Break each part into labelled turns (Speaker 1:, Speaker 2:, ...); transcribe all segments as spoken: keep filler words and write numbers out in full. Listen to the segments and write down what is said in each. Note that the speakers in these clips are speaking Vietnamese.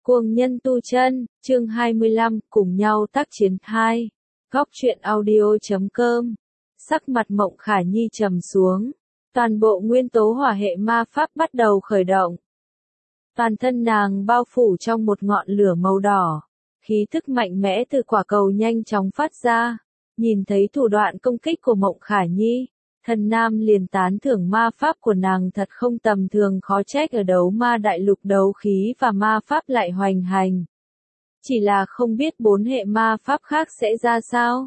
Speaker 1: Cuồng nhân tu chân, chương hai mươi lăm, cùng nhau tác chiến hai. Góc truyện audio chấm com. Sắc mặt Mộng Khả Nhi trầm xuống. Toàn bộ nguyên tố hỏa hệ ma pháp bắt đầu khởi động. Toàn thân nàng bao phủ trong một ngọn lửa màu đỏ. Khí thức mạnh mẽ từ quả cầu nhanh chóng phát ra. Nhìn thấy thủ đoạn công kích của Mộng Khả Nhi, Thần Nam liền tán thưởng ma pháp của nàng thật không tầm thường, khó trách ở đấu ma đại lục đấu khí và ma pháp lại hoành hành. Chỉ là không biết bốn hệ ma pháp khác sẽ ra sao.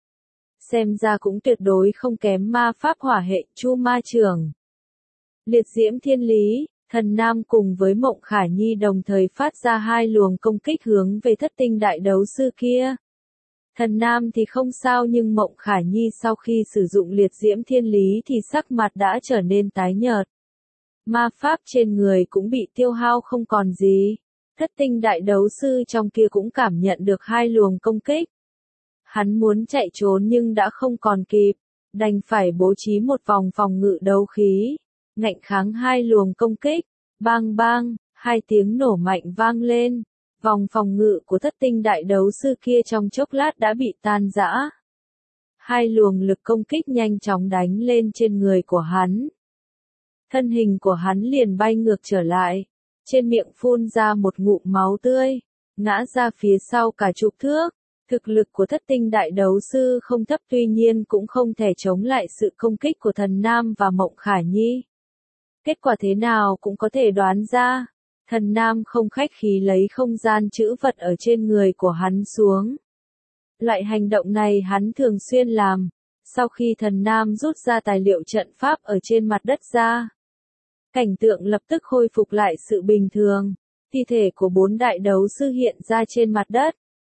Speaker 1: Xem ra cũng tuyệt đối không kém ma pháp hỏa hệ Chu Ma Trưởng. Liệt diễm thiên lý, Thần Nam cùng với Mộng Khả Nhi đồng thời phát ra hai luồng công kích hướng về thất tinh đại đấu sư kia. Thần Nam thì không sao, nhưng Mộng Khả Nhi sau khi sử dụng liệt diễm thiên lý thì sắc mặt đã trở nên tái nhợt. Ma pháp trên người cũng bị tiêu hao không còn gì. Thất tinh đại đấu sư trong kia cũng cảm nhận được hai luồng công kích. Hắn muốn chạy trốn nhưng đã không còn kịp, đành phải bố trí một vòng phòng ngự đấu khí, ngạnh kháng hai luồng công kích. Bang bang, hai tiếng nổ mạnh vang lên. Vòng phòng ngự của thất tinh đại đấu sư kia trong chốc lát đã bị tan rã. Hai luồng lực công kích nhanh chóng đánh lên trên người của hắn. Thân hình của hắn liền bay ngược trở lại, trên miệng phun ra một ngụm máu tươi, ngã ra phía sau cả chục thước. Thực lực của thất tinh đại đấu sư không thấp, tuy nhiên cũng không thể chống lại sự công kích của Thần Nam và Mộng Khả Nhi. Kết quả thế nào cũng có thể đoán ra. Thần Nam không khách khí lấy không gian trữ vật ở trên người của hắn xuống. Loại hành động này hắn thường xuyên làm. Sau khi Thần Nam rút ra tài liệu trận pháp ở trên mặt đất ra, cảnh tượng lập tức khôi phục lại sự bình thường. Thi thể của bốn đại đấu sư hiện ra trên mặt đất.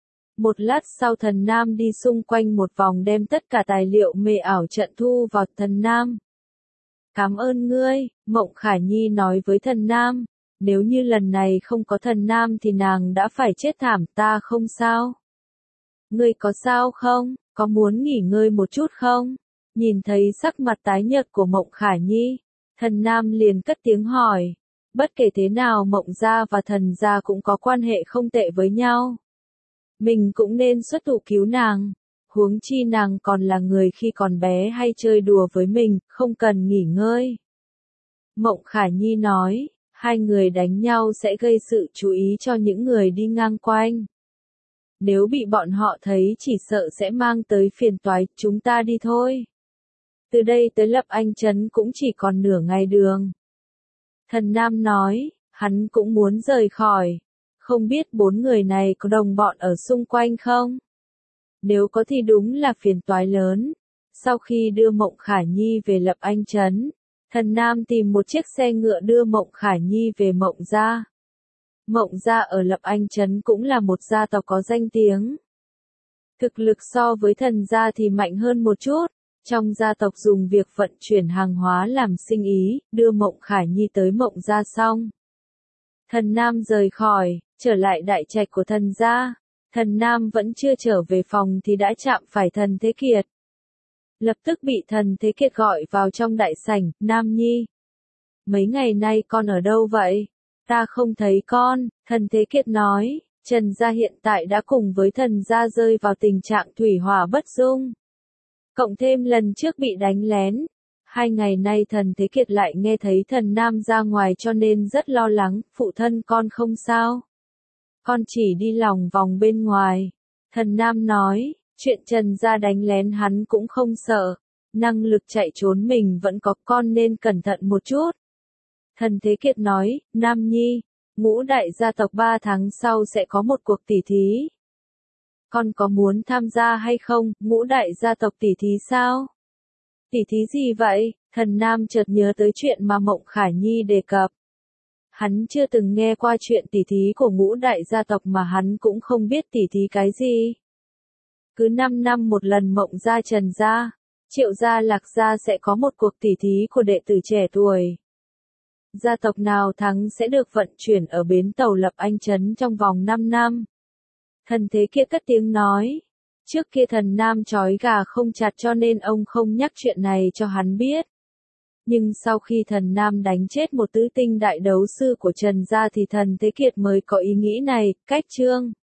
Speaker 1: Một lát sau Thần Nam đi xung quanh một vòng đem tất cả tài liệu mê ảo trận thu vào. Thần Nam: "Cảm ơn ngươi", Mộng Khả Nhi nói với Thần Nam. Nếu như lần này không có Thần Nam thì nàng đã phải chết thảm. "Ta không sao." "Ngươi có sao không? Có muốn nghỉ ngơi một chút không?" Nhìn thấy sắc mặt tái nhợt của Mộng Khả Nhi, Thần Nam liền cất tiếng hỏi. Bất kể thế nào Mộng gia và Thần gia cũng có quan hệ không tệ với nhau. Mình cũng nên xuất thủ cứu nàng. Huống chi nàng còn là người khi còn bé hay chơi đùa với mình, không cần nghỉ ngơi. Mộng Khả Nhi nói. Hai người đánh nhau sẽ gây sự chú ý cho những người đi ngang quanh. Nếu bị bọn họ thấy chỉ sợ sẽ mang tới phiền toái. Chúng ta đi thôi. Từ đây tới Lập Anh Trấn cũng chỉ còn nửa ngày đường. Thần Nam nói, hắn cũng muốn rời khỏi. Không biết bốn người này có đồng bọn ở xung quanh không? Nếu có thì đúng là phiền toái lớn. Sau khi đưa Mộng Khả Nhi về Lập Anh Trấn, Thần Nam tìm một chiếc xe ngựa đưa Mộng Khả Nhi về Mộng gia. Mộng gia ở Lập Anh Trấn cũng là một gia tộc có danh tiếng. Thực lực so với Thần gia thì mạnh hơn một chút. Trong gia tộc dùng việc vận chuyển hàng hóa làm sinh ý, đưa Mộng Khả Nhi tới Mộng gia xong. Thần Nam rời khỏi, trở lại đại trạch của Thần gia. Thần Nam vẫn chưa trở về phòng thì đã chạm phải Thần Thế Kiệt. Lập tức bị Thần Thế Kiệt gọi vào trong đại sảnh. "Nam Nhi, mấy ngày nay con ở đâu vậy? Ta không thấy con." Thần Thế Kiệt nói, Trần gia hiện tại đã cùng với Thần gia rơi vào tình trạng thủy hỏa bất dung. Cộng thêm lần trước bị đánh lén. Hai ngày nay Thần Thế Kiệt lại nghe thấy Thần Nam ra ngoài cho nên rất lo lắng. "Phụ thân con không sao. Con chỉ đi lòng vòng bên ngoài." Thần Nam nói. Chuyện Trần gia đánh lén hắn cũng không sợ. Năng lực chạy trốn mình vẫn có, con nên cẩn thận một chút. Thần Thế Kiệt nói, "Nam Nhi, ngũ đại gia tộc ba tháng sau sẽ có một cuộc tỉ thí. Con có muốn tham gia hay không?" "Ngũ đại gia tộc tỉ thí sao? Tỉ thí gì vậy?" Thần Nam chợt nhớ tới chuyện mà Mộng Khả Nhi đề cập. Hắn chưa từng nghe qua chuyện tỉ thí của ngũ đại gia tộc mà hắn cũng không biết tỉ thí cái gì. Cứ năm năm một lần Mộng gia, Trần gia, Triệu gia, Lạc gia sẽ có một cuộc tỉ thí của đệ tử trẻ tuổi. Gia tộc nào thắng sẽ được vận chuyển ở bến tàu Lập Anh Trấn trong vòng năm năm. Thần Thế Kiệt cất tiếng nói. Trước kia Thần Nam trói gà không chặt cho nên ông không nhắc chuyện này cho hắn biết. Nhưng sau khi thần Nam đánh chết một tứ tinh đại đấu sư của Trần gia thì thần Thế Kiệt mới có ý nghĩ này, cách Trương